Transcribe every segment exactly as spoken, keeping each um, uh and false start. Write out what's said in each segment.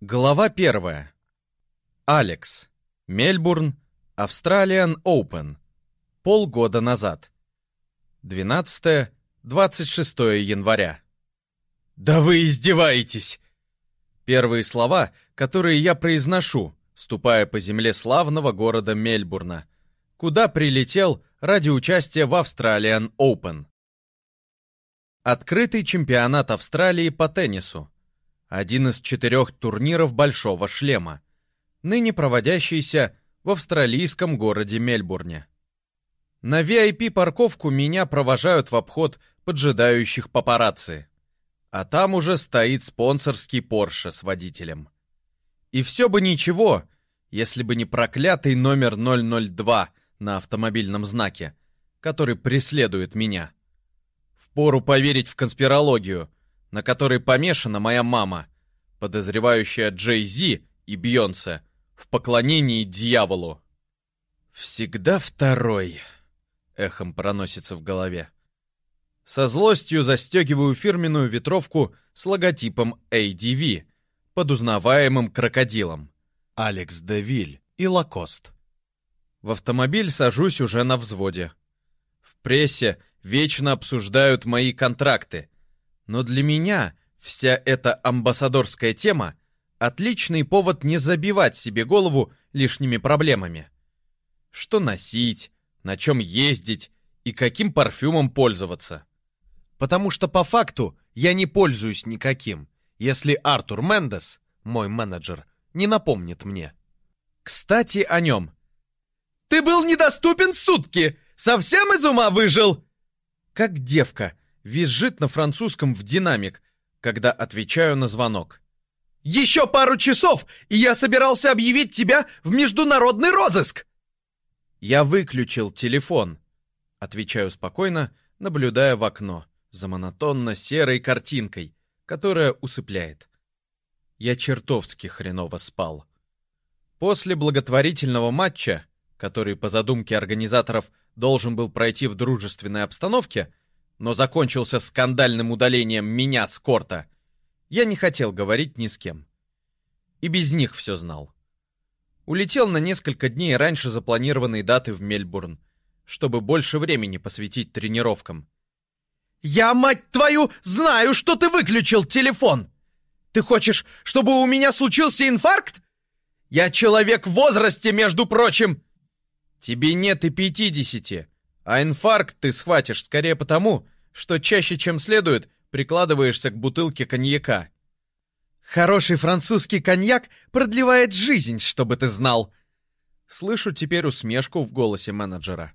Глава первая. Алекс. Мельбурн. Australian Open. Полгода назад. двенадцатое-двадцать шестое января. «Да вы издеваетесь!» Первые слова, которые я произношу, ступая по земле славного города Мельбурна, куда прилетел ради участия в Australian Open. Открытый чемпионат Австралии по теннису. Один из четырех турниров «Большого шлема», ныне проводящийся в австралийском городе Мельбурне. На ви ай пи-парковку меня провожают в обход поджидающих папарацци, а там уже стоит спонсорский Порше с водителем. И все бы ничего, если бы не проклятый номер ноль ноль два на автомобильном знаке, который преследует меня. Впору поверить в конспирологию, на которой помешана моя мама, подозревающая Джей-Зи и Бейонсе в поклонении дьяволу. «Всегда второй», — эхом проносится в голове. Со злостью застегиваю фирменную ветровку с логотипом эй ди ви под узнаваемым крокодилом. Алекс де Виль и Лакост. В автомобиль сажусь уже на взводе. В прессе вечно обсуждают мои контракты, но для меня вся эта амбассадорская тема — отличный повод не забивать себе голову лишними проблемами. Что носить, на чем ездить и каким парфюмом пользоваться. Потому что по факту я не пользуюсь никаким, если Артур Мендес, мой менеджер, не напомнит мне. Кстати, о нем. «Ты был недоступен сутки! Совсем из ума выжил?» Как девка визжит на французском в динамик, когда отвечаю на звонок. «Еще пару часов, и я собирался объявить тебя в международный розыск!» «Я выключил телефон», — отвечаю спокойно, наблюдая в окно за монотонно серой картинкой, которая усыпляет. Я чертовски хреново спал. После благотворительного матча, который по задумке организаторов должен был пройти в дружественной обстановке, но закончился скандальным удалением меня с корта, я не хотел говорить ни с кем. И без них все знал. Улетел на несколько дней раньше запланированной даты в Мельбурн, чтобы больше времени посвятить тренировкам. «Я, мать твою, знаю, что ты выключил телефон! Ты хочешь, чтобы у меня случился инфаркт? Я человек в возрасте, между прочим!» «Тебе нет и пятидесяти, а инфаркт ты схватишь скорее потому, что чаще, чем следует, прикладываешься к бутылке коньяка. Хороший французский коньяк продлевает жизнь, чтобы ты знал». Слышу теперь усмешку в голосе менеджера.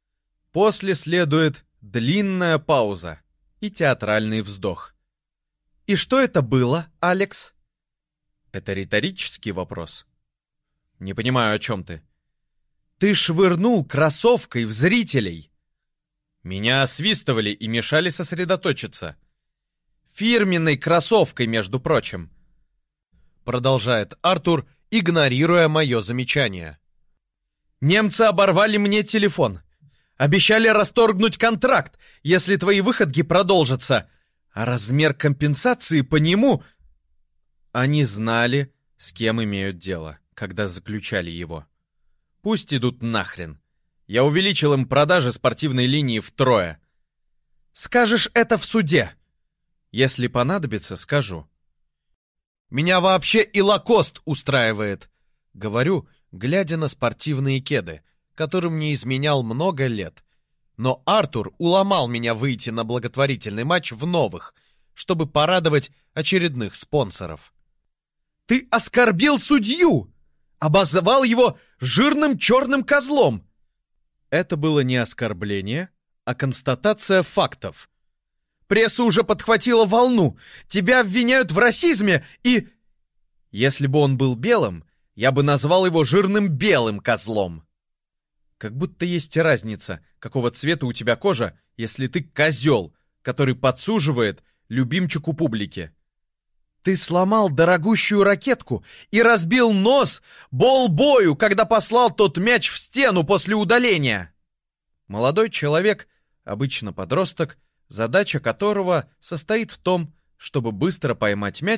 После следует длинная пауза и театральный вздох. «И что это было, Алекс?» Это риторический вопрос. «Не понимаю, о чем ты». «Ты швырнул кроссовкой в зрителей». Меня освистывали и мешали сосредоточиться. «Фирменной кроссовкой, между прочим», — продолжает Артур, игнорируя мое замечание. «Немцы оборвали мне телефон. Обещали расторгнуть контракт, если твои выходки продолжатся. А размер компенсации по нему...» Они знали, с кем имеют дело, когда заключали его. Пусть идут нахрен. Я увеличил им продажи спортивной линии втрое. Скажешь это в суде. Если понадобится, скажу. Меня вообще и Лакост устраивает, говорю, глядя на спортивные кеды, которым не изменял много лет. Но Артур уломал меня выйти на благотворительный матч в новых, чтобы порадовать очередных спонсоров. Ты оскорбил судью! Обозвал его жирным черным козлом! Это было не оскорбление, а констатация фактов. Пресса уже подхватила волну. Тебя обвиняют в расизме и... Если бы он был белым, я бы назвал его жирным белым козлом. Как будто есть разница, какого цвета у тебя кожа, если ты козел, который подсуживает любимчику публики. Ты сломал дорогущую ракетку и разбил нос болбою, когда послал тот мяч в стену после удаления. Молодой человек, обычно подросток, задача которого состоит в том, чтобы быстро поймать мяч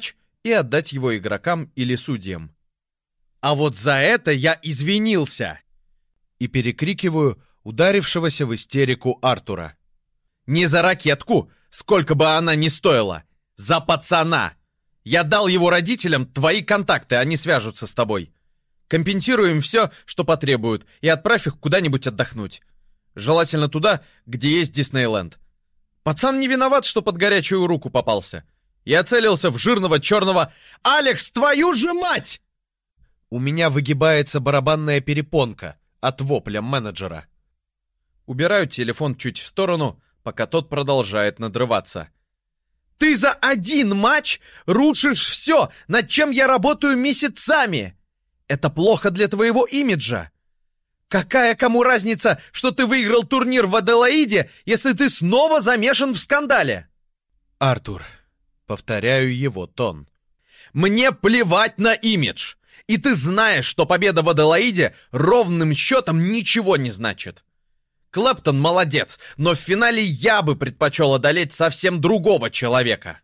и отдать его игрокам или судьям. «А вот за это я извинился!» И перекрикиваю ударившегося в истерику Артура. «Не за ракетку, сколько бы она ни стоила! За пацана! Я дал его родителям твои контакты, они свяжутся с тобой. Компенсируем все, что потребуют, и отправь их куда-нибудь отдохнуть. Желательно туда, где есть Диснейленд. Пацан не виноват, что под горячую руку попался. Я целился в жирного черного... Алекс, твою же мать!» У меня выгибается барабанная перепонка от вопля менеджера. Убираю телефон чуть в сторону, пока тот продолжает надрываться. «Ты за один матч рушишь все, над чем я работаю месяцами! Это плохо для твоего имиджа! Какая кому разница, что ты выиграл турнир в Аделаиде, если ты снова замешан в скандале?» «Артур», — повторяю его тон, — «мне плевать на имидж! И ты знаешь, что победа в Аделаиде ровным счетом ничего не значит. Клэптон молодец, но в финале я бы предпочел одолеть совсем другого человека».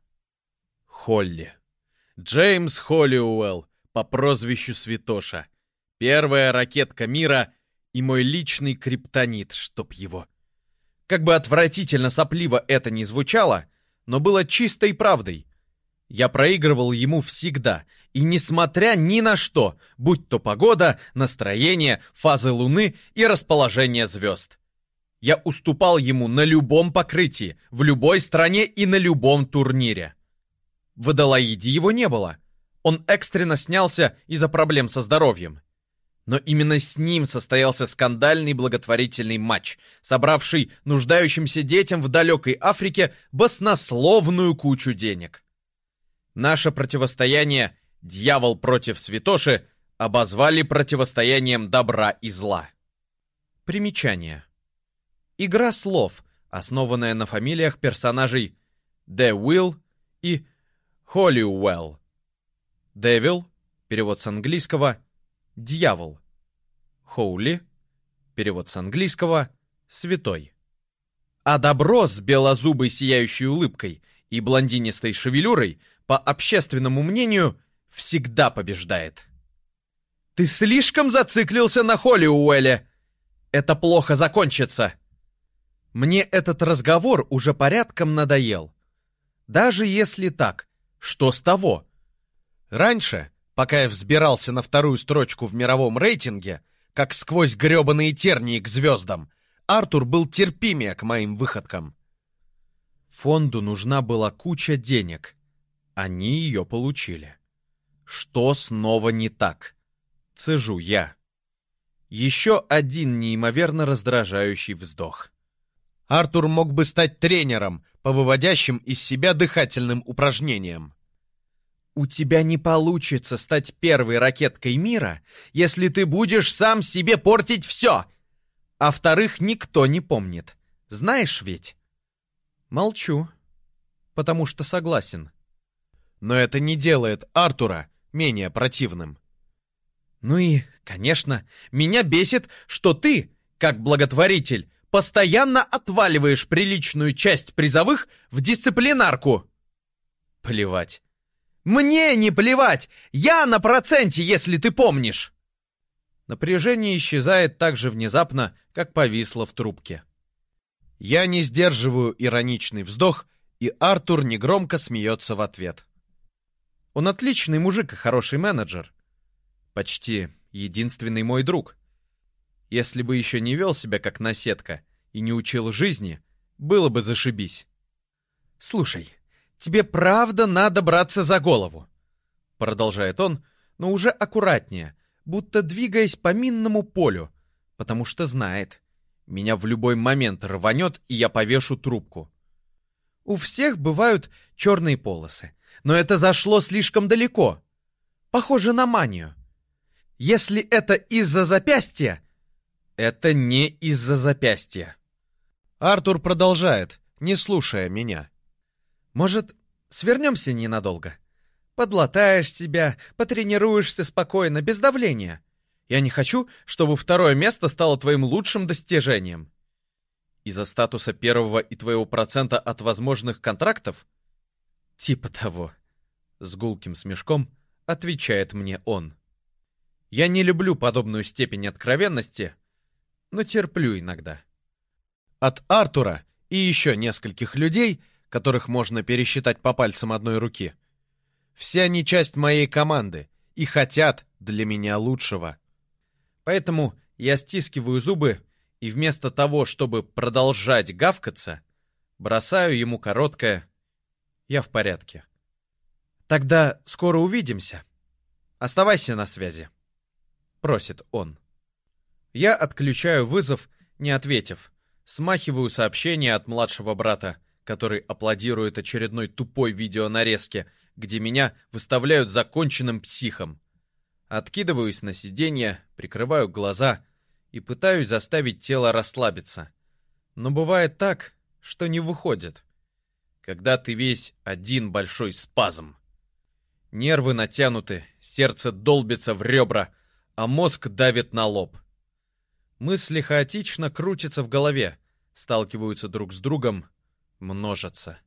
Холли. Джеймс Холлиуэлл по прозвищу Святоша. Первая ракетка мира и мой личный криптонит, чтоб его. Как бы отвратительно сопливо это ни звучало, но было чистой правдой. Я проигрывал ему всегда, и несмотря ни на что, будь то погода, настроение, фазы луны и расположение звезд. Я уступал ему на любом покрытии, в любой стране и на любом турнире. В Аделаиде его не было. Он экстренно снялся из-за проблем со здоровьем. Но именно с ним состоялся скандальный благотворительный матч, собравший нуждающимся детям в далекой Африке баснословную кучу денег. Наше противостояние «Дьявол против Святоши» обозвали противостоянием добра и зла. Примечание. Игра слов, основанная на фамилиях персонажей DeWill и Holliwell. Devil, перевод с английского, дьявол. Holy, перевод с английского, святой. А добро с белозубой сияющей улыбкой и блондинистой шевелюрой, по общественному мнению, всегда побеждает. «Ты слишком зациклился на Холлиуэлле! Это плохо закончится!» Мне этот разговор уже порядком надоел. Даже если так, что с того? Раньше, пока я взбирался на вторую строчку в мировом рейтинге, как сквозь гребаные тернии к звездам, Артур был терпимее к моим выходкам. Фонду нужна была куча денег. Они ее получили. Что снова не так? Цежу я. Еще один неимоверно раздражающий вздох. Артур мог бы стать тренером по выводящим из себя дыхательным упражнениям. У тебя не получится стать первой ракеткой мира, если ты будешь сам себе портить все. А вторых никто не помнит. Знаешь ведь? Молчу, потому что согласен. Но это не делает Артура менее противным. Ну и, конечно, меня бесит, что ты, как благотворитель, постоянно отваливаешь приличную часть призовых в дисциплинарку. Плевать. Мне не плевать! Я на проценте, если ты помнишь! Напряжение исчезает так же внезапно, как повисло в трубке. Я не сдерживаю ироничный вздох, и Артур негромко смеется в ответ. Он отличный мужик и хороший менеджер. Почти единственный мой друг. Если бы еще не вел себя как наседка и не учил жизни, было бы зашибись. «Слушай, тебе правда надо браться за голову?» Продолжает он, но уже аккуратнее, будто двигаясь по минному полю, потому что знает, меня в любой момент рванет, и я повешу трубку. У всех бывают черные полосы, но это зашло слишком далеко. Похоже на манию. Если это из-за запястья, это не из-за запястья. Артур продолжает, не слушая меня. Может, свернемся ненадолго? Подлатаешь себя, потренируешься спокойно, без давления. Я не хочу, чтобы второе место стало твоим лучшим достижением. Из-за статуса первого и твоего процента от возможных контрактов? Типа того. С гулким смешком отвечает мне он. Я не люблю подобную степень откровенности, но терплю иногда. От Артура и еще нескольких людей, которых можно пересчитать по пальцам одной руки, все они часть моей команды и хотят для меня лучшего. Поэтому я стискиваю зубы и вместо того, чтобы продолжать гавкаться, бросаю ему короткое «Я в порядке». «Тогда скоро увидимся. Оставайся на связи», — просит он. Я отключаю вызов, не ответив, смахиваю сообщение от младшего брата, который аплодирует очередной тупой видеонарезке, где меня выставляют законченным психом. Откидываюсь на сиденье, прикрываю глаза и пытаюсь заставить тело расслабиться. Но бывает так, что не выходит. Когда ты весь один большой спазм. Нервы натянуты, сердце долбится в ребра, а мозг давит на лоб. Мысли хаотично крутятся в голове, сталкиваются друг с другом, множатся.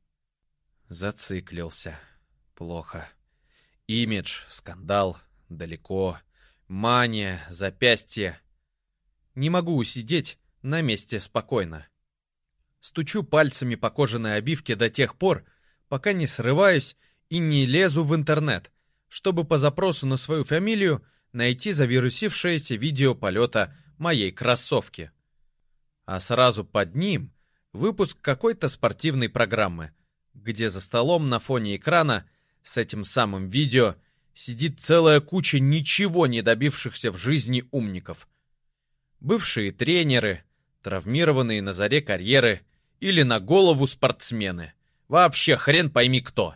Зациклился. Плохо. Имидж, скандал, далеко. Мания, запястье. Не могу усидеть на месте спокойно. Стучу пальцами по кожаной обивке до тех пор, пока не срываюсь и не лезу в интернет, чтобы по запросу на свою фамилию найти завирусившееся видео полета моей кроссовки. А сразу под ним выпуск какой-то спортивной программы, где за столом на фоне экрана с этим самым видео сидит целая куча ничего не добившихся в жизни умников. Бывшие тренеры, травмированные на заре карьеры или на голову спортсмены. Вообще хрен пойми кто.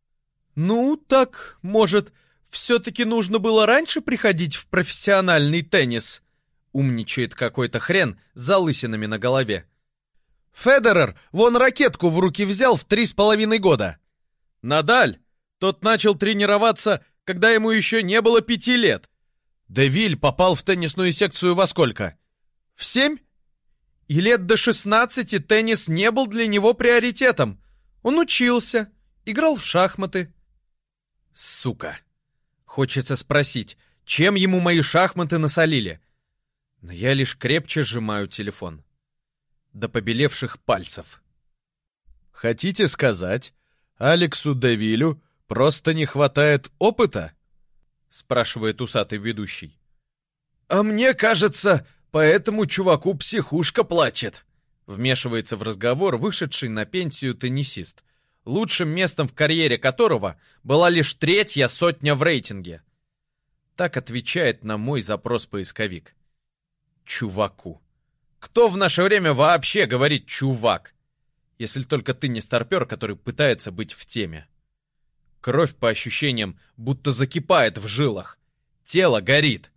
«Ну, так, может, все-таки нужно было раньше приходить в профессиональный теннис?» Умничает какой-то хрен с залысинами на голове. «Федерер вон ракетку в руки взял в три с половиной года. Надаль, тот начал тренироваться, когда ему еще не было пяти лет. Де Виль попал в теннисную секцию во сколько? В семь? И лет до шестнадцати теннис не был для него приоритетом. Он учился, играл в шахматы». Сука. Хочется спросить, чем ему мои шахматы насолили? Но я лишь крепче сжимаю телефон. До побелевших пальцев. «Хотите сказать, Алексу де Вилю просто не хватает опыта?» Спрашивает усатый ведущий. «А мне кажется, по этому чуваку психушка плачет», вмешивается в разговор вышедший на пенсию теннисист, лучшим местом в карьере которого была лишь третья сотня в рейтинге. Так отвечает на мой запрос поисковик. Чуваку. Кто в наше время вообще говорит «чувак»? Если только ты не старпер, который пытается быть в теме. Кровь, по ощущениям, будто закипает в жилах. Тело горит.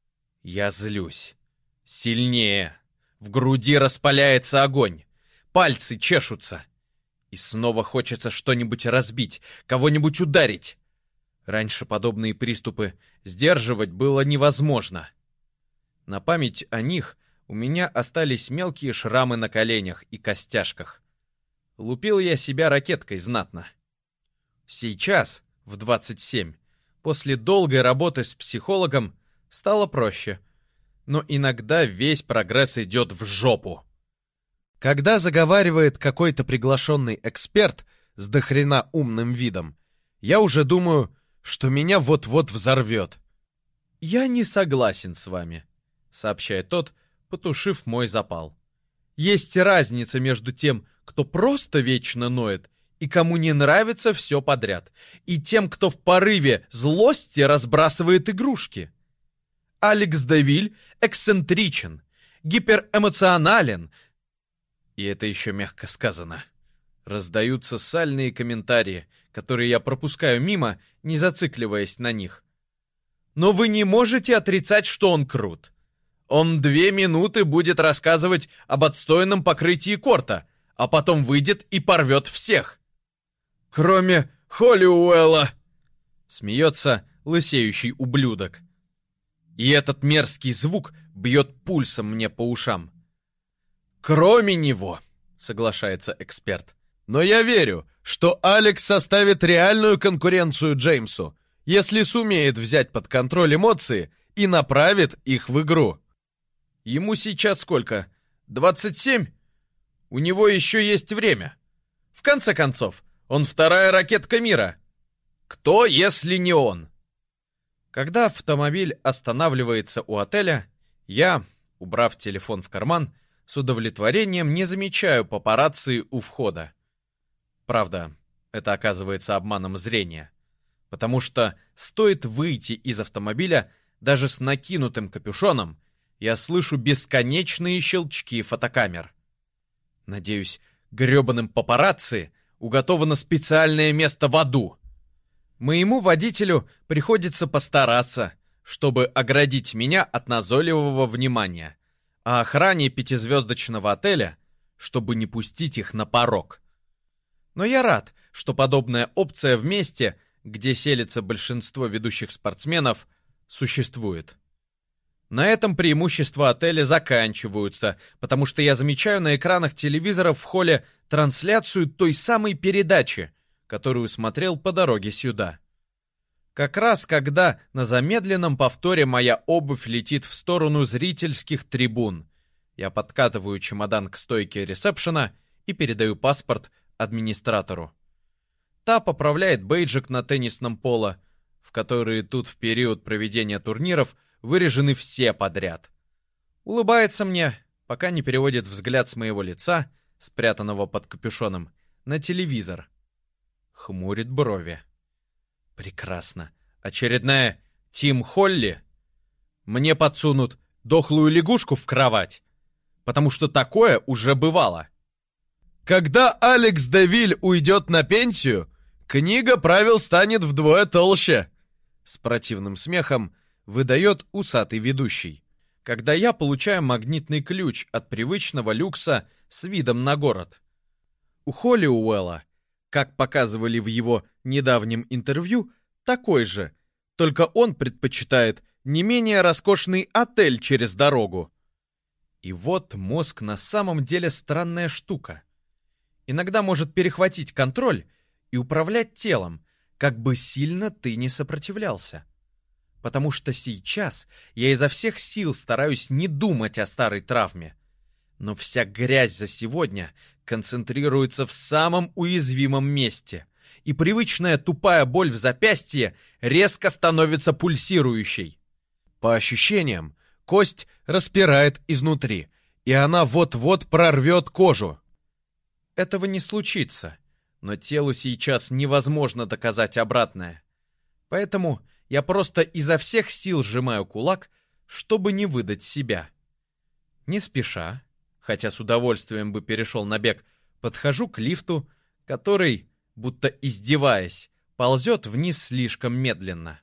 Я злюсь. Сильнее. В груди распаляется огонь. Пальцы чешутся. И снова хочется что-нибудь разбить, кого-нибудь ударить. Раньше подобные приступы сдерживать было невозможно. На память о них у меня остались мелкие шрамы на коленях и костяшках. Лупил я себя ракеткой знатно. Сейчас, в двадцать семь, после долгой работы с психологом, стало проще. Но иногда весь прогресс идет в жопу. Когда заговаривает какой-то приглашенный эксперт с дохрена умным видом, я уже думаю, что меня вот-вот взорвет. «Я не согласен с вами», — сообщает тот, потушив мой запал. «Есть разница между тем, кто просто вечно ноет, и кому не нравится все подряд, и тем, кто в порыве злости разбрасывает игрушки. Алекс де Виль эксцентричен, гиперэмоционален». И это еще мягко сказано. Раздаются сальные комментарии, которые я пропускаю мимо, не зацикливаясь на них. Но вы не можете отрицать, что он крут. Он две минуты будет рассказывать об отстойном покрытии корта, а потом выйдет и порвет всех. Кроме Холлиуэлла, смеется лысеющий ублюдок. И этот мерзкий звук бьет пульсом мне по ушам. Кроме него, соглашается эксперт. Но я верю, что Алекс составит реальную конкуренцию Джеймсу, если сумеет взять под контроль эмоции и направит их в игру. Ему сейчас сколько? двадцать семь? У него еще есть время. В конце концов, он вторая ракетка мира. Кто, если не он? Когда автомобиль останавливается у отеля, я, убрав телефон в карман, с удовлетворением не замечаю папарацци у входа. Правда, это оказывается обманом зрения. Потому что стоит выйти из автомобиля даже с накинутым капюшоном, я слышу бесконечные щелчки фотокамер. Надеюсь, грёбаным папарацци уготовано специальное место в аду. Моему водителю приходится постараться, чтобы оградить меня от назойливого внимания, а охране пятизвездочного отеля, чтобы не пустить их на порог. Но я рад, что подобная опция в месте, где селится большинство ведущих спортсменов, существует. На этом преимущества отеля заканчиваются, потому что я замечаю на экранах телевизоров в холле трансляцию той самой передачи, которую смотрел по дороге сюда. Как раз когда на замедленном повторе моя обувь летит в сторону зрительских трибун, я подкатываю чемодан к стойке ресепшена и передаю паспорт администратору. Та поправляет бейджик на теннисном поло, в который тут в период проведения турниров вырежены все подряд. Улыбается мне, пока не переводит взгляд с моего лица, спрятанного под капюшоном, на телевизор. Хмурит брови. Прекрасно. Очередная Тим Холли? Мне подсунут дохлую лягушку в кровать, потому что такое уже бывало. Когда Алекс де Виль уйдет на пенсию, книга правил станет вдвое толще. С противным смехом выдает усатый ведущий, когда я получаю магнитный ключ от привычного люкса с видом на город. У Холлиуэлла, как показывали в его недавнем интервью, такой же, только он предпочитает не менее роскошный отель через дорогу. И вот мозг на самом деле странная штука. Иногда может перехватить контроль и управлять телом, как бы сильно ты не сопротивлялся. Потому что сейчас я изо всех сил стараюсь не думать о старой травме. Но вся грязь за сегодня концентрируется в самом уязвимом месте, и привычная тупая боль в запястье резко становится пульсирующей. По ощущениям, кость распирает изнутри, и она вот-вот прорвет кожу. Этого не случится, но телу сейчас невозможно доказать обратное. Поэтому я просто изо всех сил сжимаю кулак, чтобы не выдать себя. Не спеша, хотя с удовольствием бы перешел на бег, подхожу к лифту, который, будто издеваясь, ползет вниз слишком медленно.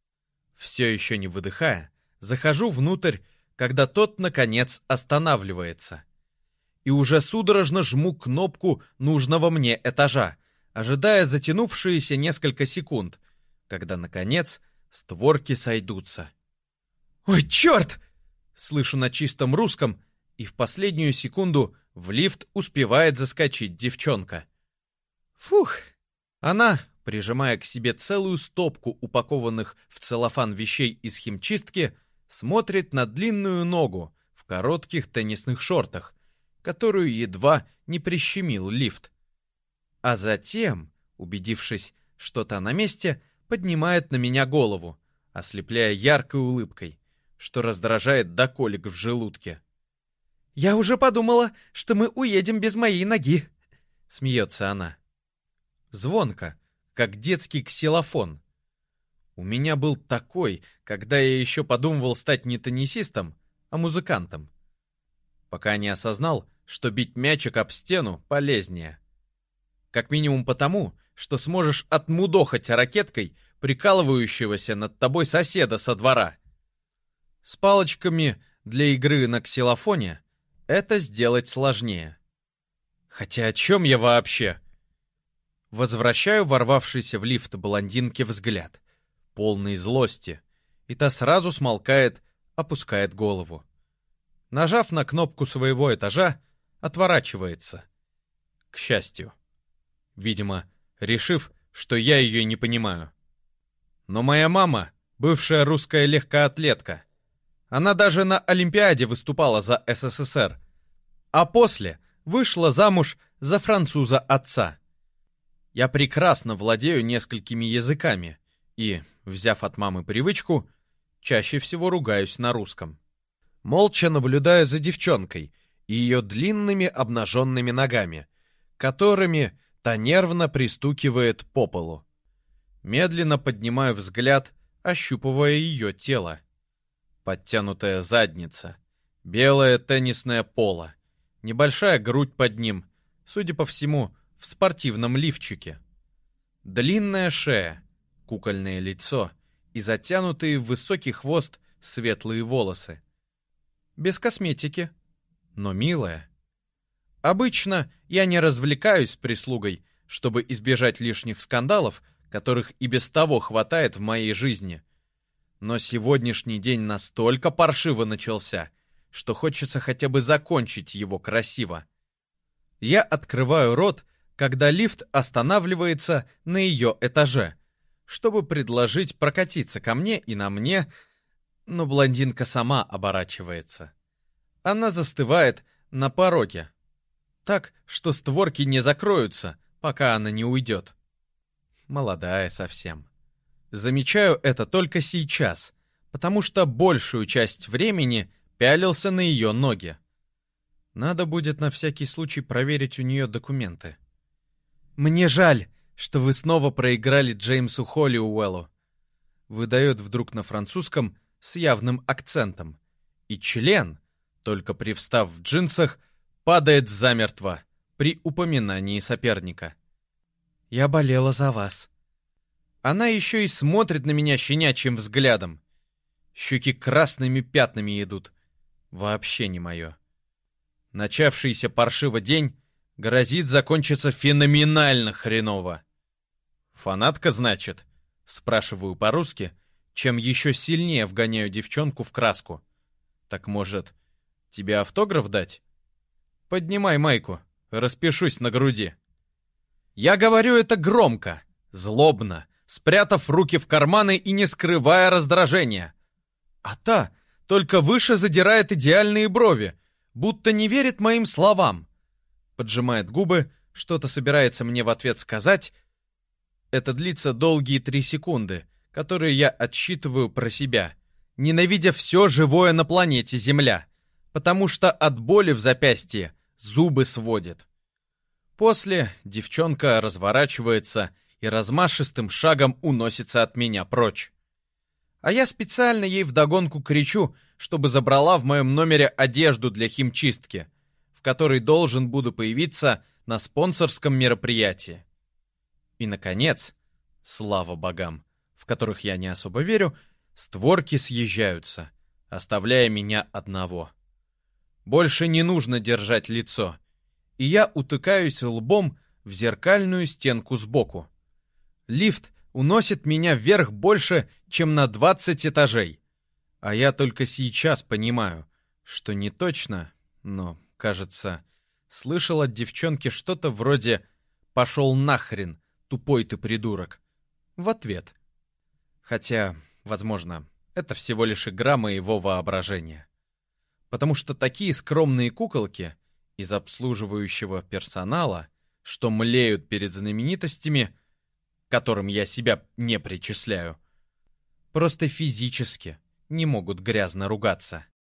Все еще не выдыхая, захожу внутрь, когда тот, наконец, останавливается. И уже судорожно жму кнопку нужного мне этажа, ожидая затянувшиеся несколько секунд, когда, наконец, створки сойдутся. «Ой, черт!» — слышу на чистом русском, и в последнюю секунду в лифт успевает заскочить девчонка. Фух! Она, прижимая к себе целую стопку упакованных в целлофан вещей из химчистки, смотрит на длинную ногу в коротких теннисных шортах, которую едва не прищемил лифт. А затем, убедившись, что та на месте, поднимает на меня голову, ослепляя яркой улыбкой, что раздражает до колик в желудке. «Я уже подумала, что мы уедем без моей ноги», — смеется она. Звонко, как детский ксилофон. У меня был такой, когда я еще подумывал стать не теннисистом, а музыкантом. Пока не осознал, что бить мячик об стену полезнее. Как минимум потому, что сможешь отмудохать ракеткой прикалывающегося над тобой соседа со двора. С палочками для игры на ксилофоне это сделать сложнее. Хотя о чем я вообще? Возвращаю ворвавшийся в лифт блондинке взгляд, полный злости, и та сразу смолкает, опускает голову. Нажав на кнопку своего этажа, отворачивается. К счастью. Видимо, решив, что я ее не понимаю. Но моя мама — бывшая русская легкоатлетка. Она даже на Олимпиаде выступала за эс эс эс эр, а после вышла замуж за француза отца. Я прекрасно владею несколькими языками и, взяв от мамы привычку, чаще всего ругаюсь на русском. Молча наблюдаю за девчонкой и ее длинными обнаженными ногами, которыми та нервно пристукивает по полу. Медленно поднимаю взгляд, ощупывая ее тело. Подтянутая задница, белое теннисное поло, небольшая грудь под ним, судя по всему, в спортивном лифчике. Длинная шея, кукольное лицо и затянутые в высокий хвост светлые волосы. Без косметики, но милая. Обычно я не развлекаюсь с прислугой, чтобы избежать лишних скандалов, которых и без того хватает в моей жизни. Но сегодняшний день настолько паршиво начался, что хочется хотя бы закончить его красиво. Я открываю рот, когда лифт останавливается на ее этаже, чтобы предложить прокатиться ко мне и на мне, но блондинка сама оборачивается. Она застывает на пороге, так, что створки не закроются, пока она не уйдет. Молодая совсем. Замечаю это только сейчас, потому что большую часть времени пялился на ее ноги. Надо будет на всякий случай проверить у нее документы. «Мне жаль, что вы снова проиграли Джеймсу Холлиуэллу», выдает вдруг на французском с явным акцентом. И член, только привстав в джинсах, падает замертво при упоминании соперника. «Я болела за вас». Она еще и смотрит на меня щенячьим взглядом. Щеки красными пятнами идут. Вообще не мое. Начавшийся паршиво день грозит закончиться феноменально хреново. «Фанатка, значит?» — спрашиваю по-русски, чем еще сильнее вгоняю девчонку в краску. «Так, может, тебе автограф дать? Поднимай майку, распишусь на груди». Я говорю это громко, злобно, спрятав руки в карманы и не скрывая раздражения. А та только выше задирает идеальные брови, будто не верит моим словам. Поджимает губы, что-то собирается мне в ответ сказать. Это длится долгие три секунды, которые я отсчитываю про себя, ненавидя все живое на планете Земля, потому что от боли в запястье зубы сводит. После девчонка разворачивается и размашистым шагом уносится от меня прочь. А я специально ей вдогонку кричу, чтобы забрала в моем номере одежду для химчистки, в которой должен буду появиться на спонсорском мероприятии. И, наконец, слава богам, в которых я не особо верю, створки съезжаются, оставляя меня одного. Больше не нужно держать лицо, и я утыкаюсь лбом в зеркальную стенку сбоку. Лифт уносит меня вверх больше, чем на двадцать этажей. А я только сейчас понимаю, что не точно, но, кажется, слышал от девчонки что-то вроде «пошел нахрен, тупой ты придурок» в ответ. Хотя, возможно, это всего лишь игра моего воображения. Потому что такие скромные куколки из обслуживающего персонала, что млеют перед знаменитостями, которым я себя не причисляю, просто физически не могут грязно ругаться.